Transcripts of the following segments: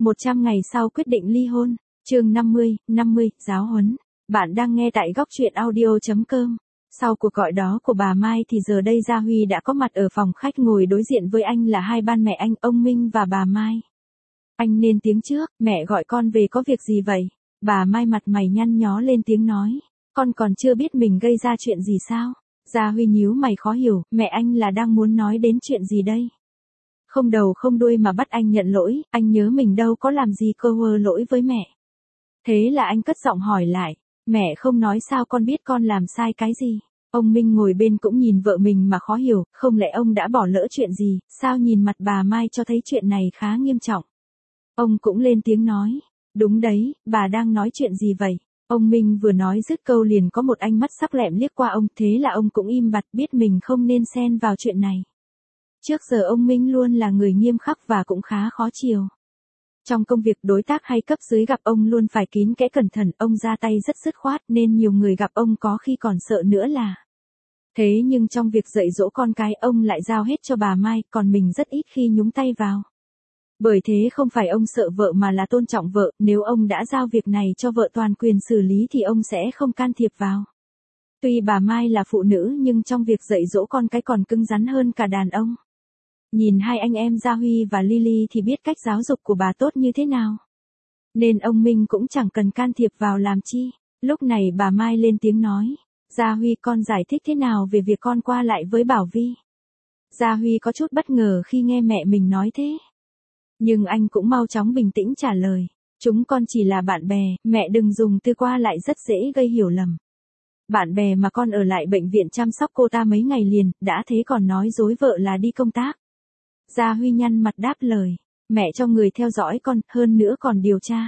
100 ngày sau quyết định ly hôn, chương 50, giáo huấn. Bạn đang nghe tại góc truyện audio.com. Sau cuộc gọi đó của bà Mai thì giờ đây Gia Huy đã có mặt ở phòng khách, ngồi đối diện với anh là hai ban mẹ anh, ông Minh và bà Mai. Anh lên tiếng trước, mẹ gọi con về có việc gì vậy? Bà Mai mặt mày nhăn nhó lên tiếng nói, con còn chưa biết mình gây ra chuyện gì sao? Gia Huy nhíu mày khó hiểu, mẹ anh là đang muốn nói đến chuyện gì đây? Không đầu không đuôi mà bắt anh nhận lỗi, anh nhớ mình đâu có làm gì cơ hơ lỗi với mẹ. Thế là anh cất giọng hỏi lại, mẹ không nói sao con biết con làm sai cái gì? Ông Minh ngồi bên cũng nhìn vợ mình mà khó hiểu, không lẽ ông đã bỏ lỡ chuyện gì, sao nhìn mặt bà Mai cho thấy chuyện này khá nghiêm trọng. Ông cũng lên tiếng nói, đúng đấy, bà đang nói chuyện gì vậy? Ông Minh vừa nói dứt câu liền có một ánh mắt sắc lẹm liếc qua ông, thế là ông cũng im bặt, biết mình không nên xen vào chuyện này. Trước giờ ông Minh luôn là người nghiêm khắc và cũng khá khó chiều. Trong công việc đối tác hay cấp dưới gặp ông luôn phải kín kẽ cẩn thận, ông ra tay rất dứt khoát nên nhiều người gặp ông có khi còn sợ nữa là. Thế nhưng trong việc dạy dỗ con cái ông lại giao hết cho bà Mai, còn mình rất ít khi nhúng tay vào. Bởi thế không phải ông sợ vợ mà là tôn trọng vợ, nếu ông đã giao việc này cho vợ toàn quyền xử lý thì ông sẽ không can thiệp vào. Tuy bà Mai là phụ nữ nhưng trong việc dạy dỗ con cái còn cứng rắn hơn cả đàn ông. Nhìn hai anh em Gia Huy và Lily thì biết cách giáo dục của bà tốt như thế nào. Nên ông Minh cũng chẳng cần can thiệp vào làm chi. Lúc này bà Mai lên tiếng nói, Gia Huy con giải thích thế nào về việc con qua lại với Bảo Vi? Gia Huy có chút bất ngờ khi nghe mẹ mình nói thế. Nhưng anh cũng mau chóng bình tĩnh trả lời, chúng con chỉ là bạn bè, mẹ đừng dùng từ qua lại rất dễ gây hiểu lầm. Bạn bè mà con ở lại bệnh viện chăm sóc cô ta mấy ngày liền, đã thế còn nói dối vợ là đi công tác. Gia Huy nhăn mặt đáp lời, mẹ cho người theo dõi con, hơn nữa còn điều tra.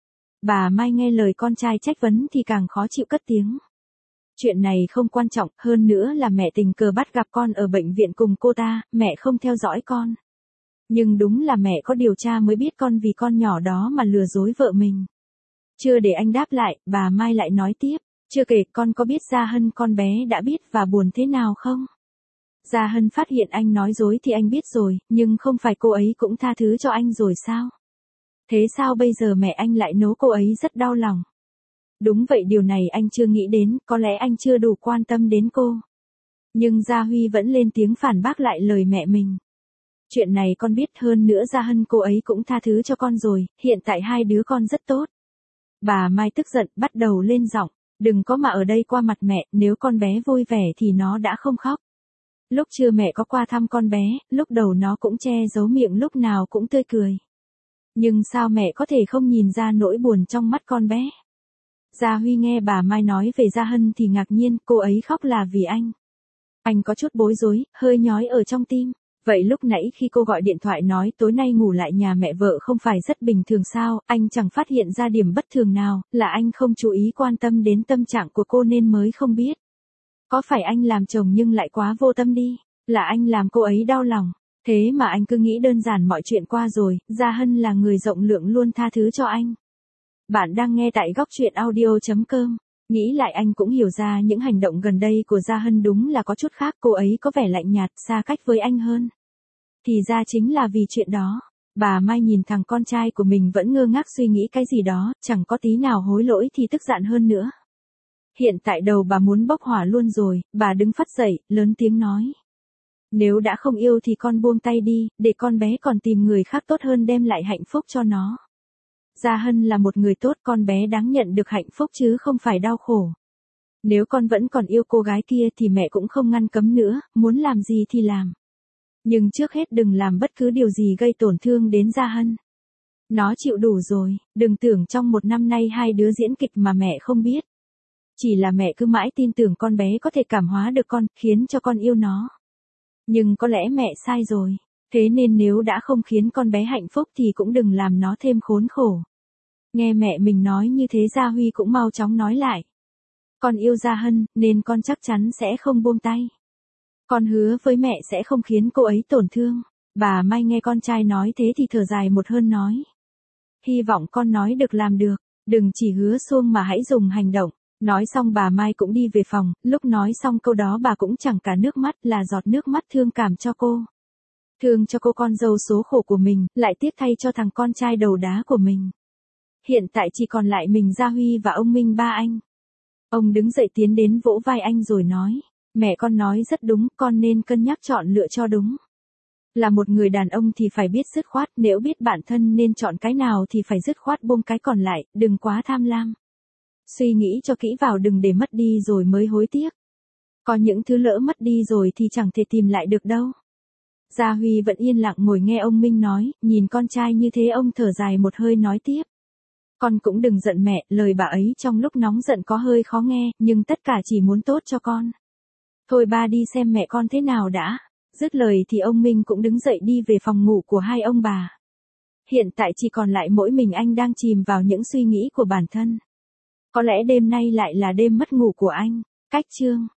Bà Mai nghe lời con trai trách vấn thì càng khó chịu cất tiếng. Chuyện này không quan trọng, hơn nữa là mẹ tình cờ bắt gặp con ở bệnh viện cùng cô ta, mẹ không theo dõi con. Nhưng đúng là mẹ có điều tra mới biết con vì con nhỏ đó mà lừa dối vợ mình. Chưa để anh đáp lại, bà Mai lại nói tiếp, chưa kể con có biết Gia Hân con bé đã biết và buồn thế nào không? Gia Hân phát hiện anh nói dối thì anh biết rồi, nhưng không phải cô ấy cũng tha thứ cho anh rồi sao? Thế sao bây giờ mẹ anh lại nấu cô ấy rất đau lòng? Đúng vậy, điều này anh chưa nghĩ đến, có lẽ anh chưa đủ quan tâm đến cô. Nhưng Gia Huy vẫn lên tiếng phản bác lại lời mẹ mình. Chuyện này con biết, hơn nữa Gia Hân cô ấy cũng tha thứ cho con rồi, hiện tại hai đứa con rất tốt. Bà Mai tức giận bắt đầu lên giọng, đừng có mà ở đây qua mặt mẹ, nếu con bé vui vẻ thì nó đã không khóc. Lúc trưa mẹ có qua thăm con bé, lúc đầu nó cũng che giấu miệng, lúc nào cũng tươi cười. Nhưng sao mẹ có thể không nhìn ra nỗi buồn trong mắt con bé? Gia Huy nghe bà Mai nói về Gia Hân thì ngạc nhiên, cô ấy khóc là vì anh. Anh có chút bối rối, hơi nhói ở trong tim. Vậy lúc nãy khi cô gọi điện thoại nói tối nay ngủ lại nhà mẹ vợ không phải rất bình thường sao, anh chẳng phát hiện ra điểm bất thường nào, là anh không chú ý quan tâm đến tâm trạng của cô nên mới không biết. Có phải anh làm chồng nhưng lại quá vô tâm đi, là anh làm cô ấy đau lòng, thế mà anh cứ nghĩ đơn giản mọi chuyện qua rồi, Gia Hân là người rộng lượng luôn tha thứ cho anh. Bạn đang nghe tại góc truyện audio.com. Nghĩ lại anh cũng hiểu ra những hành động gần đây của Gia Hân đúng là có chút khác, cô ấy có vẻ lạnh nhạt, xa cách với anh hơn. Thì ra chính là vì chuyện đó. Bà Mai nhìn thằng con trai của mình vẫn ngơ ngác suy nghĩ cái gì đó, chẳng có tí nào hối lỗi thì tức giận hơn nữa. Hiện tại đầu bà muốn bốc hỏa luôn rồi, bà đứng phắt dậy, lớn tiếng nói. Nếu đã không yêu thì con buông tay đi, để con bé còn tìm người khác tốt hơn đem lại hạnh phúc cho nó. Gia Hân là một người tốt, con bé đáng nhận được hạnh phúc chứ không phải đau khổ. Nếu con vẫn còn yêu cô gái kia thì mẹ cũng không ngăn cấm nữa, muốn làm gì thì làm. Nhưng trước hết đừng làm bất cứ điều gì gây tổn thương đến Gia Hân. Nó chịu đủ rồi, đừng tưởng trong một năm nay hai đứa diễn kịch mà mẹ không biết. Chỉ là mẹ cứ mãi tin tưởng con bé có thể cảm hóa được con, khiến cho con yêu nó. Nhưng có lẽ mẹ sai rồi, thế nên nếu đã không khiến con bé hạnh phúc thì cũng đừng làm nó thêm khốn khổ. Nghe mẹ mình nói như thế Gia Huy cũng mau chóng nói lại. Con yêu Gia Hân, nên con chắc chắn sẽ không buông tay. Con hứa với mẹ sẽ không khiến cô ấy tổn thương. Bà Mai nghe con trai nói thế thì thở dài một hơi nói. Hy vọng con nói được làm được, đừng chỉ hứa suông mà hãy dùng hành động. Nói xong bà Mai cũng đi về phòng, lúc nói xong câu đó bà cũng chẳng cả nước mắt, là giọt nước mắt thương cảm cho cô. Thương cho cô con dâu số khổ của mình, lại tiếc thay cho thằng con trai đầu đá của mình. Hiện tại chỉ còn lại mình Gia Huy và ông Minh ba anh. Ông đứng dậy tiến đến vỗ vai anh rồi nói, mẹ con nói rất đúng, con nên cân nhắc chọn lựa cho đúng. Là một người đàn ông thì phải biết dứt khoát, nếu biết bản thân nên chọn cái nào thì phải dứt khoát buông cái còn lại, đừng quá tham lam. Suy nghĩ cho kỹ vào, đừng để mất đi rồi mới hối tiếc. Có những thứ lỡ mất đi rồi thì chẳng thể tìm lại được đâu. Gia Huy vẫn yên lặng ngồi nghe ông Minh nói, nhìn con trai như thế ông thở dài một hơi nói tiếp. Con cũng đừng giận mẹ, lời bà ấy trong lúc nóng giận có hơi khó nghe, nhưng tất cả chỉ muốn tốt cho con. Thôi ba đi xem mẹ con thế nào đã. Dứt lời thì ông Minh cũng đứng dậy đi về phòng ngủ của hai ông bà. Hiện tại chỉ còn lại mỗi mình anh đang chìm vào những suy nghĩ của bản thân. Có lẽ đêm nay lại là đêm mất ngủ của anh. Cách chương